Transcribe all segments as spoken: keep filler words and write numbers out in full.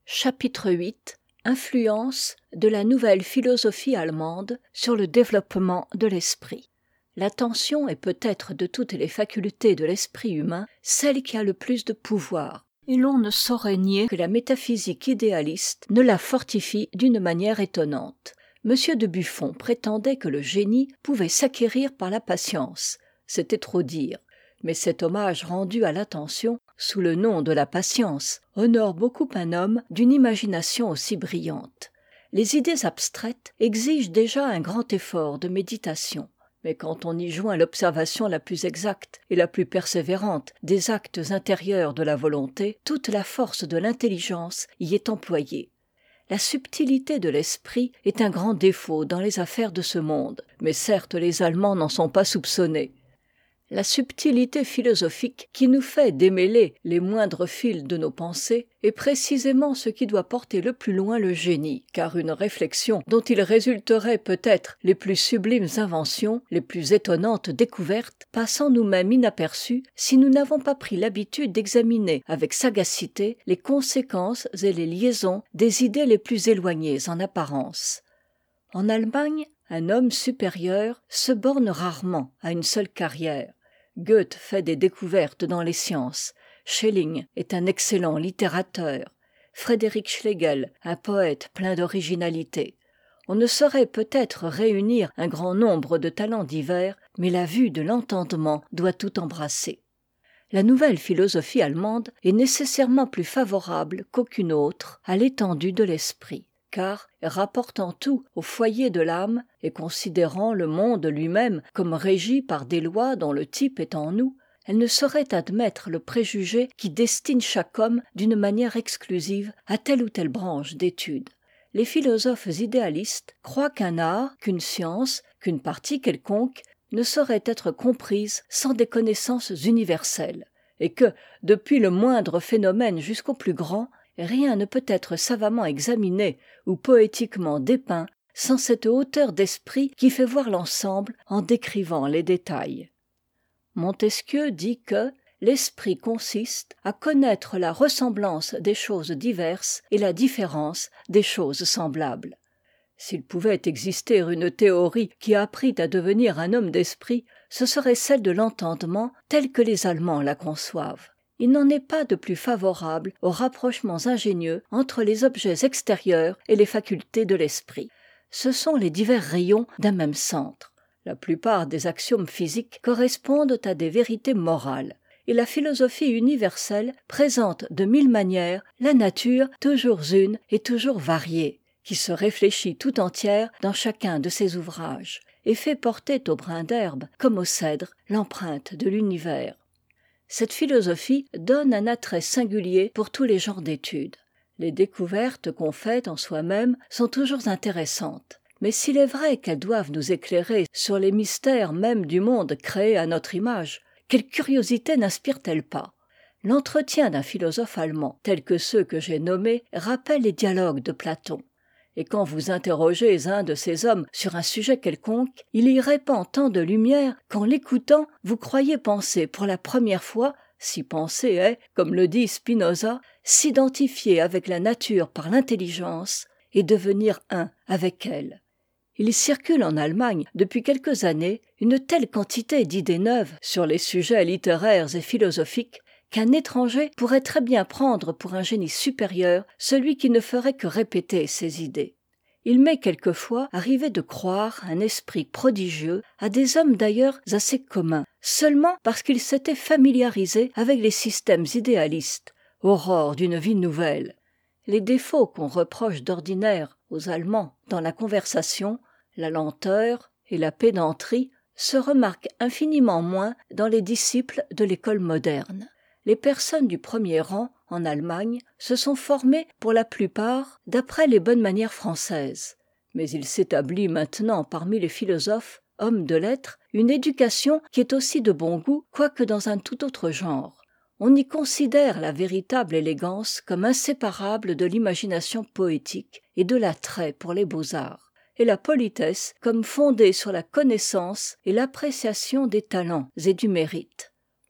Chapitre huit. Influence de la nouvelle philosophie allemande sur le développement de l'esprit. L'attention est peut-être de toutes les facultés de l'esprit humain celle qui a le plus de pouvoir, et l'on ne saurait nier que la métaphysique idéaliste ne la fortifie d'une manière étonnante. M. de Buffon prétendait que le génie pouvait s'acquérir par la patience. C'était trop dire. Mais cet hommage rendu à l'attention, sous le nom de la patience, honore beaucoup un homme d'une imagination aussi brillante. Les idées abstraites exigent déjà un grand effort de méditation. Mais quand on y joint l'observation la plus exacte et la plus persévérante des actes intérieurs de la volonté, toute la force de l'intelligence y est employée. La subtilité de l'esprit est un grand défaut dans les affaires de ce monde, mais certes les Allemands n'en sont pas soupçonnés. La subtilité philosophique qui nous fait démêler les moindres fils de nos pensées est précisément ce qui doit porter le plus loin le génie, car une réflexion dont il résulterait peut-être les plus sublimes inventions, les plus étonnantes découvertes, passe en nous-mêmes inaperçue si nous n'avons pas pris l'habitude d'examiner avec sagacité les conséquences et les liaisons des idées les plus éloignées en apparence. En Allemagne, un homme supérieur se borne rarement à une seule carrière. Goethe fait des découvertes dans les sciences, Schelling est un excellent littérateur, Frédéric Schlegel un poète plein d'originalité. On ne saurait peut-être réunir un grand nombre de talents divers, mais la vue de l'entendement doit tout embrasser. La nouvelle philosophie allemande est nécessairement plus favorable qu'aucune autre à l'étendue de l'esprit. Car, rapportant tout au foyer de l'âme et considérant le monde lui-même comme régi par des lois dont le type est en nous, elle ne saurait admettre le préjugé qui destine chaque homme d'une manière exclusive à telle ou telle branche d'études. Les philosophes idéalistes croient qu'un art, qu'une science, qu'une partie quelconque ne saurait être comprise sans des connaissances universelles, et que, depuis le moindre phénomène jusqu'au plus grand, rien ne peut être savamment examiné ou poétiquement dépeint sans cette hauteur d'esprit qui fait voir l'ensemble en décrivant les détails. Montesquieu dit que l'esprit consiste à connaître la ressemblance des choses diverses et la différence des choses semblables. S'il pouvait exister une théorie qui apprît à devenir un homme d'esprit, ce serait celle de l'entendement telle que les Allemands la conçoivent. Il n'en est pas de plus favorable aux rapprochements ingénieux entre les objets extérieurs et les facultés de l'esprit. Ce sont les divers rayons d'un même centre. La plupart des axiomes physiques correspondent à des vérités morales, et la philosophie universelle présente de mille manières la nature toujours une et toujours variée, qui se réfléchit tout entière dans chacun de ses ouvrages, et fait porter au brin d'herbe, comme au cèdre, l'empreinte de l'univers. Cette philosophie donne un attrait singulier pour tous les genres d'études. Les découvertes qu'on fait en soi-même sont toujours intéressantes, mais s'il est vrai qu'elles doivent nous éclairer sur les mystères même du monde créé à notre image, quelle curiosité n'inspirent-elles pas ? L'entretien d'un philosophe allemand, tel que ceux que j'ai nommés, rappelle les dialogues de Platon. Et quand vous interrogez un de ces hommes sur un sujet quelconque, il y répand tant de lumière qu'en l'écoutant, vous croyez penser pour la première fois, si penser est, comme le dit Spinoza, s'identifier avec la nature par l'intelligence et devenir un avec elle. Il circule en Allemagne depuis quelques années une telle quantité d'idées neuves sur les sujets littéraires et philosophiques qu'un étranger pourrait très bien prendre pour un génie supérieur celui qui ne ferait que répéter ces idées. Il m'est quelquefois arrivé de croire un esprit prodigieux à des hommes d'ailleurs assez communs, seulement parce qu'ils s'étaient familiarisés avec les systèmes idéalistes, aurore d'une vie nouvelle. Les défauts qu'on reproche d'ordinaire aux Allemands dans la conversation, la lenteur et la pédanterie, se remarquent infiniment moins dans les disciples de l'école moderne. Les personnes du premier rang, en Allemagne, se sont formées pour la plupart d'après les bonnes manières françaises. Mais il s'établit maintenant parmi les philosophes, hommes de lettres, une éducation qui est aussi de bon goût, quoique dans un tout autre genre. On y considère la véritable élégance comme inséparable de l'imagination poétique et de l'attrait pour les beaux-arts, et la politesse comme fondée sur la connaissance et l'appréciation des talents et du mérite.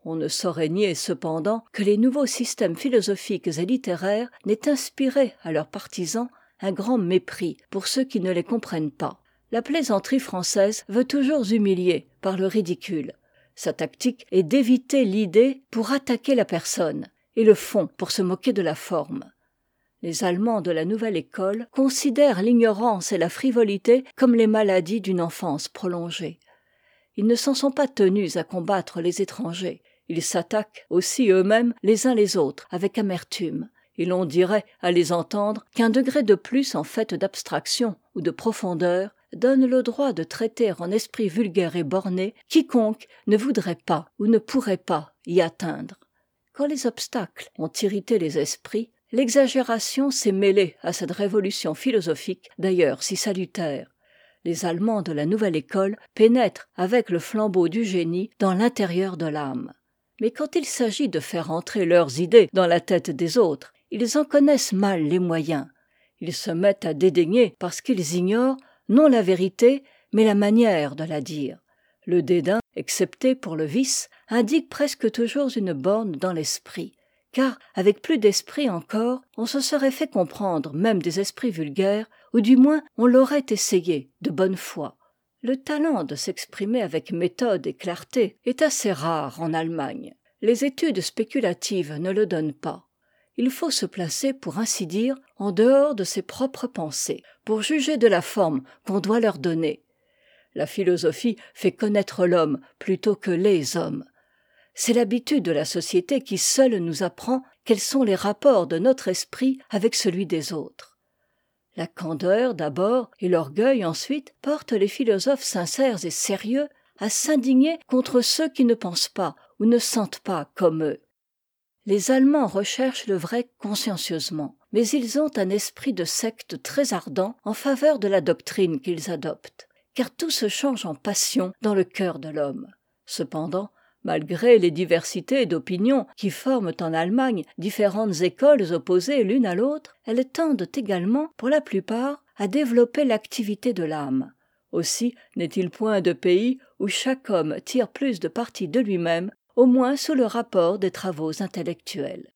On ne saurait nier cependant que les nouveaux systèmes philosophiques et littéraires n'aient inspiré à leurs partisans un grand mépris pour ceux qui ne les comprennent pas. La plaisanterie française veut toujours humilier par le ridicule. Sa tactique est d'éviter l'idée pour attaquer la personne, et le fond pour se moquer de la forme. Les Allemands de la nouvelle école considèrent l'ignorance et la frivolité comme les maladies d'une enfance prolongée. Ils ne s'en sont pas tenus à combattre les étrangers. Ils s'attaquent aussi eux-mêmes les uns les autres avec amertume. Et l'on dirait, à les entendre, qu'un degré de plus en fait d'abstraction ou de profondeur donne le droit de traiter en esprit vulgaire et borné quiconque ne voudrait pas ou ne pourrait pas y atteindre. Quand les obstacles ont irrité les esprits, l'exagération s'est mêlée à cette révolution philosophique, d'ailleurs si salutaire. Les Allemands de la nouvelle école pénètrent avec le flambeau du génie dans l'intérieur de l'âme. Mais quand il s'agit de faire entrer leurs idées dans la tête des autres, ils en connaissent mal les moyens. Ils se mettent à dédaigner parce qu'ils ignorent non la vérité, mais la manière de la dire. Le dédain, excepté pour le vice, indique presque toujours une borne dans l'esprit, car, avec plus d'esprit encore, on se serait fait comprendre même des esprits vulgaires, ou du moins on l'aurait essayé de bonne foi. Le talent de s'exprimer avec méthode et clarté est assez rare en Allemagne. Les études spéculatives ne le donnent pas. Il faut se placer, pour ainsi dire, en dehors de ses propres pensées, pour juger de la forme qu'on doit leur donner. La philosophie fait connaître l'homme plutôt que les hommes. C'est l'habitude de la société qui seule nous apprend quels sont les rapports de notre esprit avec celui des autres. La candeur d'abord et l'orgueil ensuite portent les philosophes sincères et sérieux à s'indigner contre ceux qui ne pensent pas ou ne sentent pas comme eux. Les Allemands recherchent le vrai consciencieusement, mais ils ont un esprit de secte très ardent en faveur de la doctrine qu'ils adoptent, car tout se change en passion dans le cœur de l'homme. Cependant, malgré les diversités d'opinions qui forment en Allemagne différentes écoles opposées l'une à l'autre, elles tendent également, pour la plupart, à développer l'activité de l'âme. Aussi n'est-il point de pays où chaque homme tire plus de parti de lui-même, au moins sous le rapport des travaux intellectuels.